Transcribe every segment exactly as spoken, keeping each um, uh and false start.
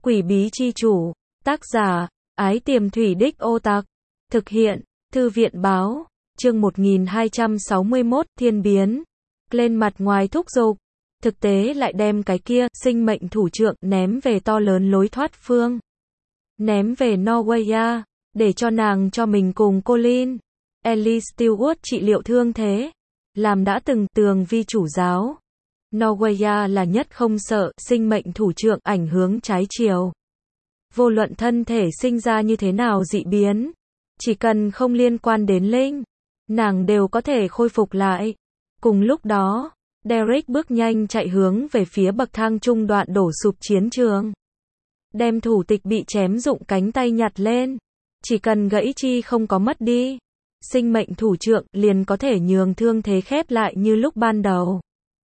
Quỷ bí chi chủ. Tác giả, Ái Tiềm Thủy Đích Ô Tạc. Thực hiện, Thư viện báo. Chương một nghìn hai trăm sáu mươi mốt, Thiên biến. Lên mặt ngoài thúc giục. Thực tế lại đem cái kia, sinh mệnh thủ trượng, ném về to lớn lối thoát phương. Ném về Norwaya, để cho nàng cho mình cùng Colin, Ellie Stewart trị liệu thương thế. Làm đã từng tường vi chủ giáo. Norwaya là nhất không sợ, sinh mệnh thủ trượng ảnh hướng trái chiều. Vô luận thân thể sinh ra như thế nào dị biến. Chỉ cần không liên quan đến linh, nàng đều có thể khôi phục lại. Cùng lúc đó, Derek bước nhanh chạy hướng về phía bậc thang trung đoạn đổ sụp chiến trường. Đem thủ tịch bị chém rụng cánh tay nhặt lên. Chỉ cần gãy chi không có mất đi, sinh mệnh thủ trượng liền có thể nhường thương thế khép lại như lúc ban đầu.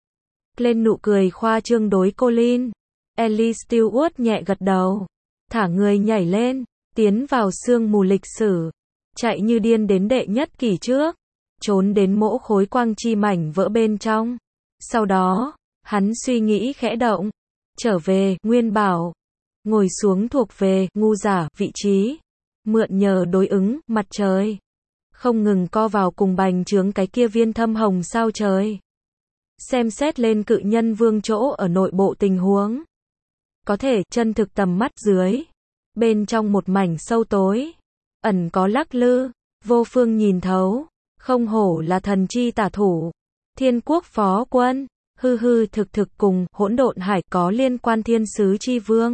Lên nụ cười khoa trương đối Colin. Ellie Stewart nhẹ gật đầu. Thả người nhảy lên, tiến vào sương mù lịch sử. Chạy như điên đến đệ nhất kỷ trước. Trốn đến mỗ khối quang chi mảnh vỡ bên trong. Sau đó, hắn suy nghĩ khẽ động. Trở về, Nguyên Bảo. Ngồi xuống thuộc về, ngu giả, vị trí. Mượn nhờ đối ứng, mặt trời. Không ngừng co vào cùng bành trướng cái kia viên thâm hồng sao trời. Xem xét lên cự nhân vương chỗ ở nội bộ tình huống. Có thể, chân thực tầm mắt dưới. Bên trong một mảnh sâu tối. Ẩn có lắc lư. Vô phương nhìn thấu. Không hổ là thần chi tả thủ. Thiên quốc phó quân. Hư hư thực thực cùng hỗn độn hải có liên quan thiên sứ chi vương.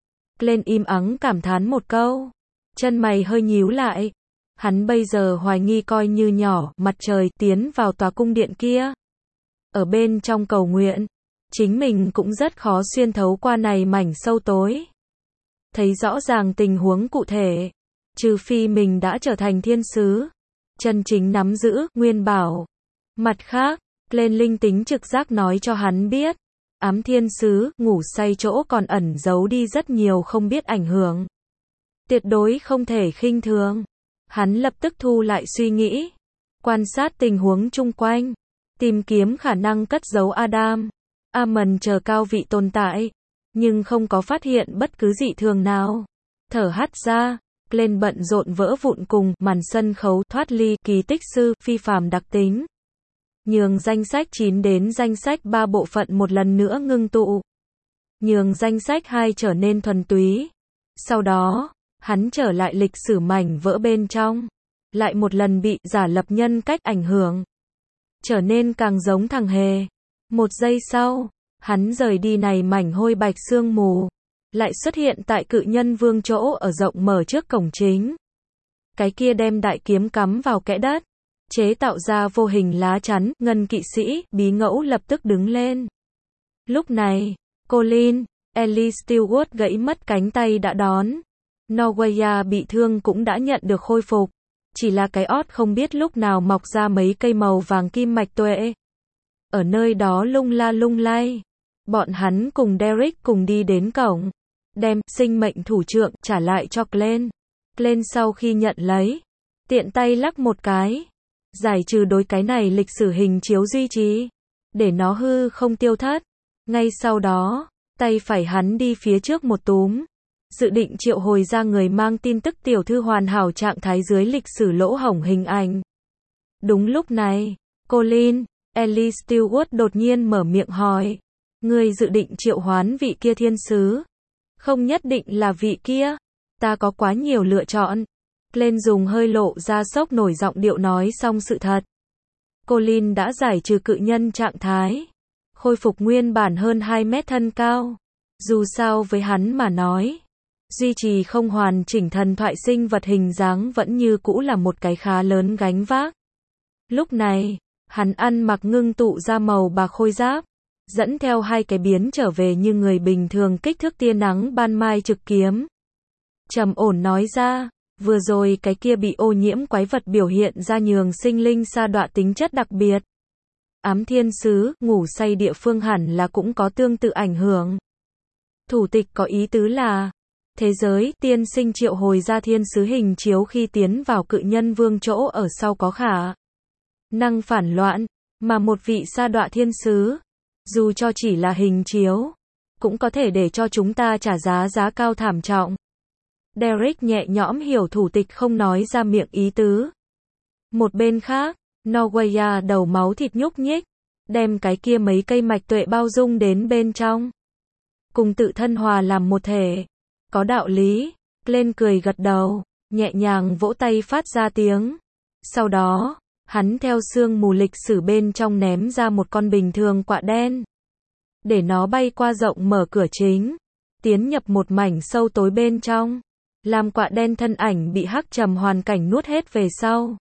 Lên im ắng cảm thán một câu. Chân mày hơi nhíu lại. Hắn bây giờ hoài nghi coi như nhỏ, mặt trời tiến vào tòa cung điện kia. Ở bên trong cầu nguyện, chính mình cũng rất khó xuyên thấu qua này mảnh sâu tối. Thấy rõ ràng tình huống cụ thể, trừ phi mình đã trở thành thiên sứ, chân chính nắm giữ, Nguyên Bảo. Mặt khác, lên linh tính trực giác nói cho hắn biết, ám thiên sứ, ngủ say chỗ còn ẩn giấu đi rất nhiều không biết ảnh hưởng. Tuyệt đối không thể khinh thường. Hắn lập tức thu lại suy nghĩ, quan sát tình huống chung quanh, tìm kiếm khả năng cất giấu Adam, Amon chờ cao vị tồn tại, nhưng không có phát hiện bất cứ dị thường nào. Thở hắt ra, lên bận rộn vỡ vụn cùng màn sân khấu thoát ly kỳ tích sư phi phàm đặc tính. Nhường danh sách chín đến danh sách ba bộ phận một lần nữa ngưng tụ. Nhường danh sách hai trở nên thuần túy. Sau đó, hắn trở lại lịch sử mảnh vỡ bên trong. Lại một lần bị giả lập nhân cách ảnh hưởng. Trở nên càng giống thằng hề. Một giây sau, hắn rời đi này mảnh hôi bạch sương mù. Lại xuất hiện tại cự nhân vương chỗ ở rộng mở trước cổng chính. Cái kia đem đại kiếm cắm vào kẽ đất. Chế tạo ra vô hình lá chắn, ngân kỵ sĩ, bí ngẫu lập tức đứng lên. Lúc này, Colin, Ellie Stewart gãy mất cánh tay đã đón. Norwaya bị thương cũng đã nhận được khôi phục. Chỉ là cái ót không biết lúc nào mọc ra mấy cây màu vàng kim mạch tuệ. Ở nơi đó lung la lung lay. Bọn hắn cùng Derek cùng đi đến cổng. Đem sinh mệnh thủ trượng trả lại cho Glenn. Glenn sau khi nhận lấy, tiện tay lắc một cái. Giải trừ đối cái này lịch sử hình chiếu duy trì. Để nó hư không tiêu thất. Ngay sau đó, tay phải hắn đi phía trước một túm. Dự định triệu hồi ra người mang tin tức tiểu thư hoàn hảo trạng thái dưới lịch sử lỗ hổng hình ảnh. Đúng lúc này, Colin, Ellie Stewart đột nhiên mở miệng hỏi. Ngươi dự định triệu hoán vị kia thiên sứ? Không nhất định là vị kia. Ta có quá nhiều lựa chọn. Glenn dùng hơi lộ ra sốc nổi giọng điệu nói xong sự thật. Colin đã giải trừ cự nhân trạng thái. Khôi phục nguyên bản hơn hai mét thân cao. Dù sao với hắn mà nói, duy trì không hoàn chỉnh thần thoại sinh vật hình dáng vẫn như cũ là một cái khá lớn gánh vác. Lúc này, hắn ăn mặc ngưng tụ ra màu bạc khôi giáp, dẫn theo hai cái biến trở về như người bình thường kích thước tia nắng ban mai trực kiếm. Trầm ổn nói ra, vừa rồi cái kia bị ô nhiễm quái vật biểu hiện ra nhường sinh linh sa đọa tính chất đặc biệt. Ám thiên sứ, ngủ say địa phương hẳn là cũng có tương tự ảnh hưởng. Thủ tịch có ý tứ là, thế giới tiên sinh triệu hồi ra thiên sứ hình chiếu khi tiến vào cự nhân vương chỗ ở sau có khả năng phản loạn, mà một vị sa đọa thiên sứ, dù cho chỉ là hình chiếu, cũng có thể để cho chúng ta trả giá giá cao thảm trọng. Derek nhẹ nhõm hiểu thủ tịch không nói ra miệng ý tứ. Một bên khác, Norwaya đầu máu thịt nhúc nhích, đem cái kia mấy cây mạch tuệ bao dung đến bên trong. Cùng tự thân hòa làm một thể. Có đạo lý. Lên cười gật đầu, nhẹ nhàng vỗ tay phát ra tiếng. Sau đó, hắn theo sương mù lịch sử bên trong ném ra một con bình thường quạ đen. Để nó bay qua rộng mở cửa chính, tiến nhập một mảnh sâu tối bên trong. Làm quạ đen thân ảnh bị hắc trầm hoàn cảnh nuốt hết về sau.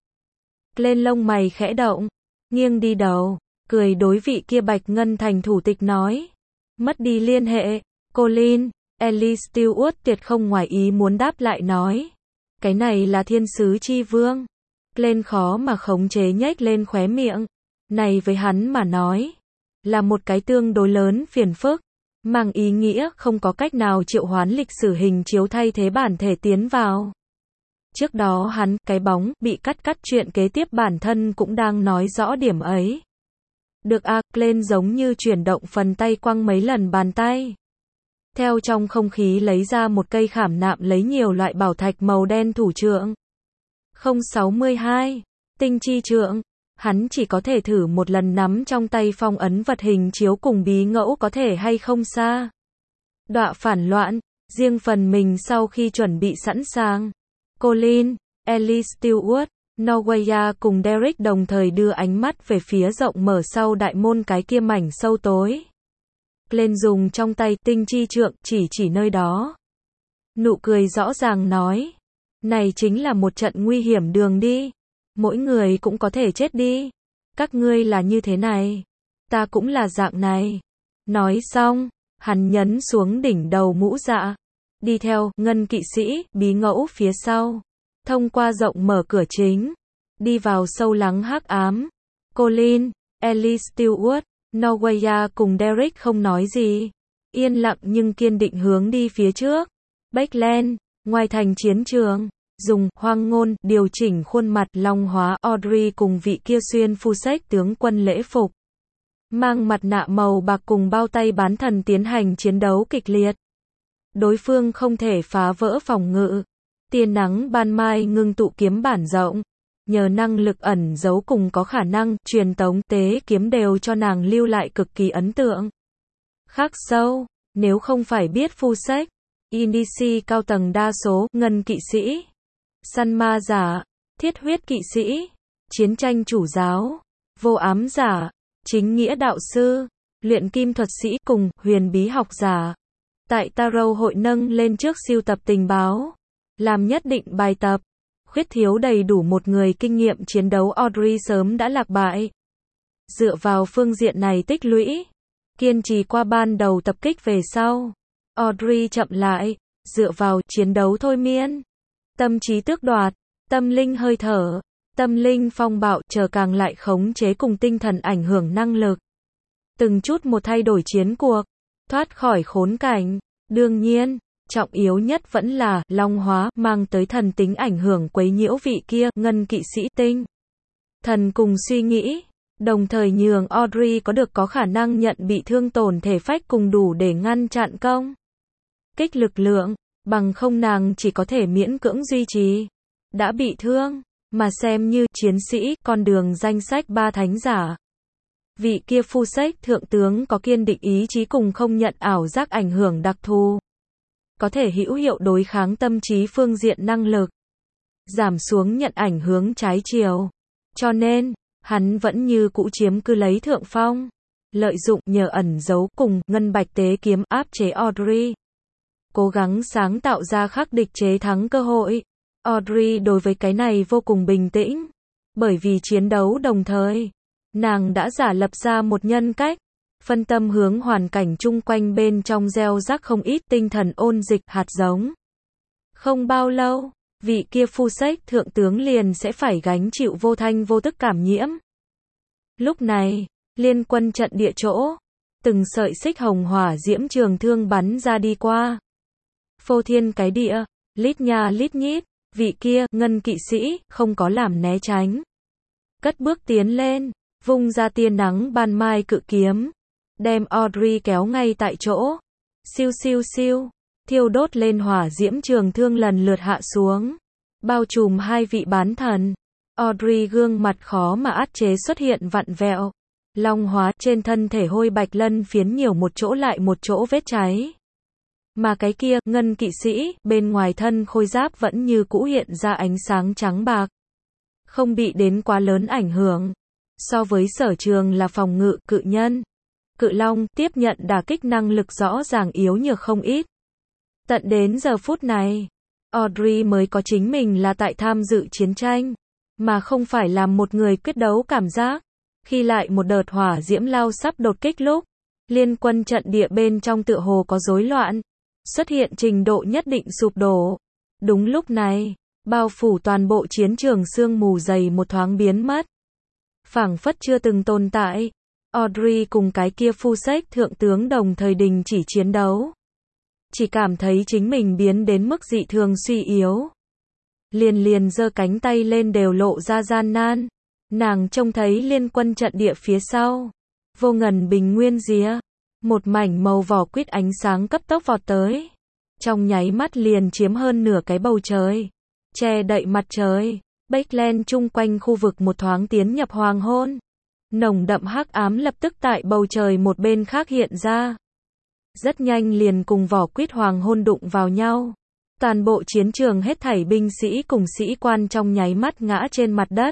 Lên lông mày khẽ động, nghiêng đi đầu, cười đối vị kia Bạch Ngân Thành thủ tịch nói. Mất đi liên hệ, Colin, Ellie Stewart tuyệt không ngoài ý muốn đáp lại nói. Cái này là thiên sứ chi vương. Lên khó mà khống chế nhếch lên khóe miệng. Này với hắn mà nói, là một cái tương đối lớn phiền phức, mang ý nghĩa không có cách nào triệu hoán lịch sử hình chiếu thay thế bản thể tiến vào. Trước đó hắn, cái bóng, bị cắt cắt chuyện kế tiếp bản thân cũng đang nói rõ điểm ấy. Được à, lên giống như chuyển động phần tay quăng mấy lần bàn tay. Theo trong không khí lấy ra một cây khảm nạm lấy nhiều loại bảo thạch màu đen thủ trượng. không sáu hai, tinh chi trượng. Hắn chỉ có thể thử một lần nắm trong tay phong ấn vật hình chiếu cùng bí ngẫu có thể hay không xa. Đọa phản loạn, riêng phần mình sau khi chuẩn bị sẵn sàng. Colin, Ellie Stewart, Norwaya cùng Derek đồng thời đưa ánh mắt về phía rộng mở sau đại môn cái kia mảnh sâu tối. Lên dùng trong tay tinh chi trượng chỉ chỉ nơi đó. Nụ cười rõ ràng nói. Này chính là một trận nguy hiểm đường đi. Mỗi người cũng có thể chết đi. Các ngươi là như thế này. Ta cũng là dạng này. Nói xong, hắn nhấn xuống đỉnh đầu mũ dạ. Đi theo, ngân kỵ sĩ, bí ngẫu phía sau. Thông qua rộng mở cửa chính. Đi vào sâu lắng hắc ám. Colin, Ellie Stewart, Norwaya cùng Derek không nói gì. Yên lặng nhưng kiên định hướng đi phía trước. Backland, ngoài thành chiến trường. Dùng hoang ngôn điều chỉnh khuôn mặt long hóa Audrey cùng vị kia xuyên phu sách tướng quân lễ phục. Mang mặt nạ màu bạc cùng bao tay bán thần tiến hành chiến đấu kịch liệt. Đối phương không thể phá vỡ phòng ngự. Tia nắng ban mai ngưng tụ kiếm bản rộng. Nhờ năng lực ẩn giấu cùng có khả năng truyền tống tế kiếm đều cho nàng lưu lại cực kỳ ấn tượng. Khắc sâu, nếu không phải biết phu sách, Indici cao tầng đa số, ngân kỵ sĩ, săn ma giả, thiết huyết kỵ sĩ, chiến tranh chủ giáo, vô ám giả, chính nghĩa đạo sư, luyện kim thuật sĩ cùng huyền bí học giả. Tại Tarot hội nâng lên trước siêu tập tình báo, làm nhất định bài tập, khuyết thiếu đầy đủ một người kinh nghiệm chiến đấu Audrey sớm đã lạc bại. Dựa vào phương diện này tích lũy, kiên trì qua ban đầu tập kích về sau, Audrey chậm lại, dựa vào chiến đấu thôi miên, tâm trí tước đoạt, tâm linh hơi thở, tâm linh phong bạo chờ càng lại khống chế cùng tinh thần ảnh hưởng năng lực. Từng chút một thay đổi chiến cuộc, thoát khỏi khốn cảnh, đương nhiên, trọng yếu nhất vẫn là long hóa mang tới thần tính ảnh hưởng quấy nhiễu vị kia ngân kỵ sĩ tinh. Thần cùng suy nghĩ, đồng thời nhường Audrey có được có khả năng nhận bị thương tổn thể phách cùng đủ để ngăn chặn công kích lực lượng, bằng không nàng chỉ có thể miễn cưỡng duy trì. Đã bị thương, mà xem như chiến sĩ, con đường danh sách ba thánh giả. Vị kia phu sách thượng tướng có kiên định ý chí cùng không nhận ảo giác ảnh hưởng đặc thù. Có thể hữu hiệu đối kháng tâm trí phương diện năng lực. Giảm xuống nhận ảnh hướng trái chiều. Cho nên, hắn vẫn như cũ chiếm cứ lấy thượng phong. Lợi dụng nhờ ẩn giấu cùng ngân bạch tế kiếm áp chế Audrey. Cố gắng sáng tạo ra khắc địch chế thắng cơ hội. Audrey đối với cái này vô cùng bình tĩnh. Bởi vì chiến đấu đồng thời, nàng đã giả lập ra một nhân cách. Phân tâm hướng hoàn cảnh chung quanh bên trong gieo rắc không ít tinh thần ôn dịch hạt giống. Không bao lâu, vị kia phu sách thượng tướng liền sẽ phải gánh chịu vô thanh vô tức cảm nhiễm. Lúc này, liên quân trận địa chỗ, từng sợi xích hồng hỏa diễm trường thương bắn ra đi qua. Phô thiên cái địa, lít nha lít nhít, vị kia, ngân kỵ sĩ, không có làm né tránh. Cất bước tiến lên, vung ra tia nắng ban mai cự kiếm. Đem Audrey kéo ngay tại chỗ. Siêu siêu siêu, thiêu đốt lên hỏa diễm trường thương lần lượt hạ xuống, bao trùm hai vị bán thần. Audrey gương mặt khó mà át chế xuất hiện vặn vẹo, long hóa trên thân thể hôi bạch lân phiến nhiều một chỗ lại một chỗ vết cháy. Mà cái kia, ngân kỵ sĩ, bên ngoài thân khôi giáp vẫn như cũ hiện ra ánh sáng trắng bạc. Không bị đến quá lớn ảnh hưởng. So với Sở Trường là phòng ngự cự nhân, cự long, tiếp nhận đả kích năng lực rõ ràng yếu nhược không ít. Tận đến giờ phút này, Audrey mới có chính mình là tại tham dự chiến tranh, mà không phải làm một người quyết đấu cảm giác. Khi lại một đợt hỏa diễm lao sắp đột kích lúc, liên quân trận địa bên trong tựa hồ có rối loạn, xuất hiện trình độ nhất định sụp đổ. Đúng lúc này, bao phủ toàn bộ chiến trường sương mù dày một thoáng biến mất. Phảng phất chưa từng tồn tại. Audrey cùng cái kia phu sách thượng tướng đồng thời đình chỉ chiến đấu. Chỉ cảm thấy chính mình biến đến mức dị thường suy yếu. Liền liền giơ cánh tay lên đều lộ ra gian nan. Nàng trông thấy liên quân trận địa phía sau. Vô ngần bình nguyên rìa. Một mảnh màu vỏ quýt ánh sáng cấp tốc vọt tới. Trong nháy mắt liền chiếm hơn nửa cái bầu trời. Che đậy mặt trời. Backland chung quanh khu vực một thoáng tiến nhập hoàng hôn. Nồng đậm hắc ám lập tức tại bầu trời một bên khác hiện ra. Rất nhanh liền cùng vỏ quýt hoàng hôn đụng vào nhau. Toàn bộ chiến trường hết thảy binh sĩ cùng sĩ quan trong nháy mắt ngã trên mặt đất.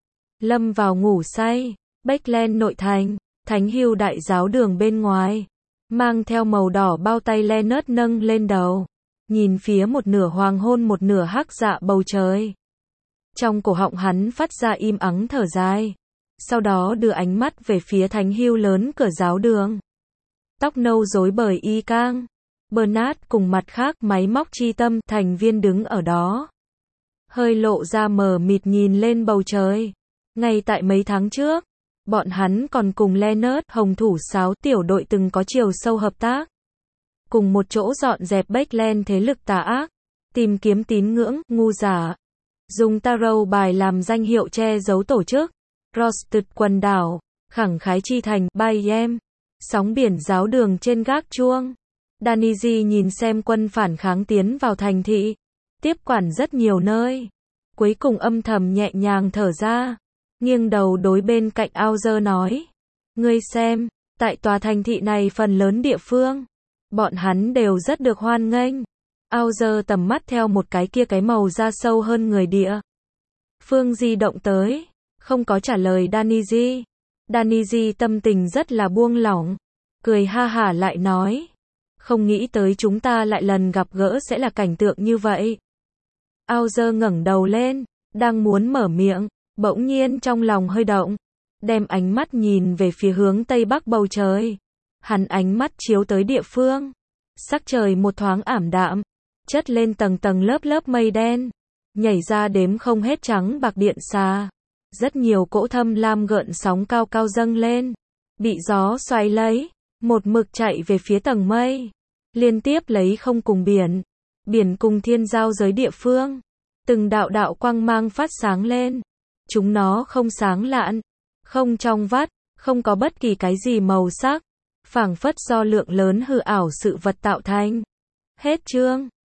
Lâm vào ngủ say. Backland nội thành, Thánh Hưu đại giáo đường bên ngoài. Mang theo màu đỏ bao tay Leonard nâng lên đầu. Nhìn phía một nửa hoàng hôn một nửa hắc dạ bầu trời. Trong cổ họng hắn phát ra im ắng thở dài. Sau đó đưa ánh mắt về phía Thánh Hưu lớn cửa giáo đường. Tóc nâu rối bời y cang. Bernard cùng mặt khác máy móc chi tâm thành viên đứng ở đó. Hơi lộ ra mờ mịt nhìn lên bầu trời. Ngay tại mấy tháng trước, bọn hắn còn cùng Leonard Hồng Thủ Sáo tiểu đội từng có chiều sâu hợp tác. Cùng một chỗ dọn dẹp Backland thế lực tà ác. Tìm kiếm tín ngưỡng, ngu giả. Dùng tarot bài làm danh hiệu che giấu tổ chức. Rosted quần đảo, khẳng khái chi thành, Bayem. Sóng biển giáo đường trên gác chuông. Daniji nhìn xem quân phản kháng tiến vào thành thị. Tiếp quản rất nhiều nơi. Cuối cùng âm thầm nhẹ nhàng thở ra. Nghiêng đầu đối bên cạnh Auger nói. Ngươi xem, tại tòa thành thị này phần lớn địa phương. Bọn hắn đều rất được hoan nghênh. Auger tầm mắt theo một cái kia cái màu da sâu hơn người địa phương di động tới. Không có trả lời Daniji. Daniji tâm tình rất là buông lỏng. Cười ha hả lại nói. Không nghĩ tới chúng ta lại lần gặp gỡ sẽ là cảnh tượng như vậy. Auger ngẩng đầu lên. Đang muốn mở miệng. Bỗng nhiên trong lòng hơi động. Đem ánh mắt nhìn về phía hướng tây bắc bầu trời. Hắn ánh mắt chiếu tới địa phương. Sắc trời một thoáng ảm đạm. Chất lên tầng tầng lớp lớp mây đen. Nhảy ra đếm không hết trắng bạc điện xà. Rất nhiều cỗ thâm lam gợn sóng cao cao dâng lên. Bị gió xoáy lấy. Một mực chạy về phía tầng mây. Liên tiếp lấy không cùng biển. Biển cùng thiên giao giới địa phương. Từng đạo đạo quang mang phát sáng lên. Chúng nó không sáng lạn. Không trong vắt. Không có bất kỳ cái gì màu sắc. Phảng phất do lượng lớn hư ảo sự vật tạo thành. Hết chương.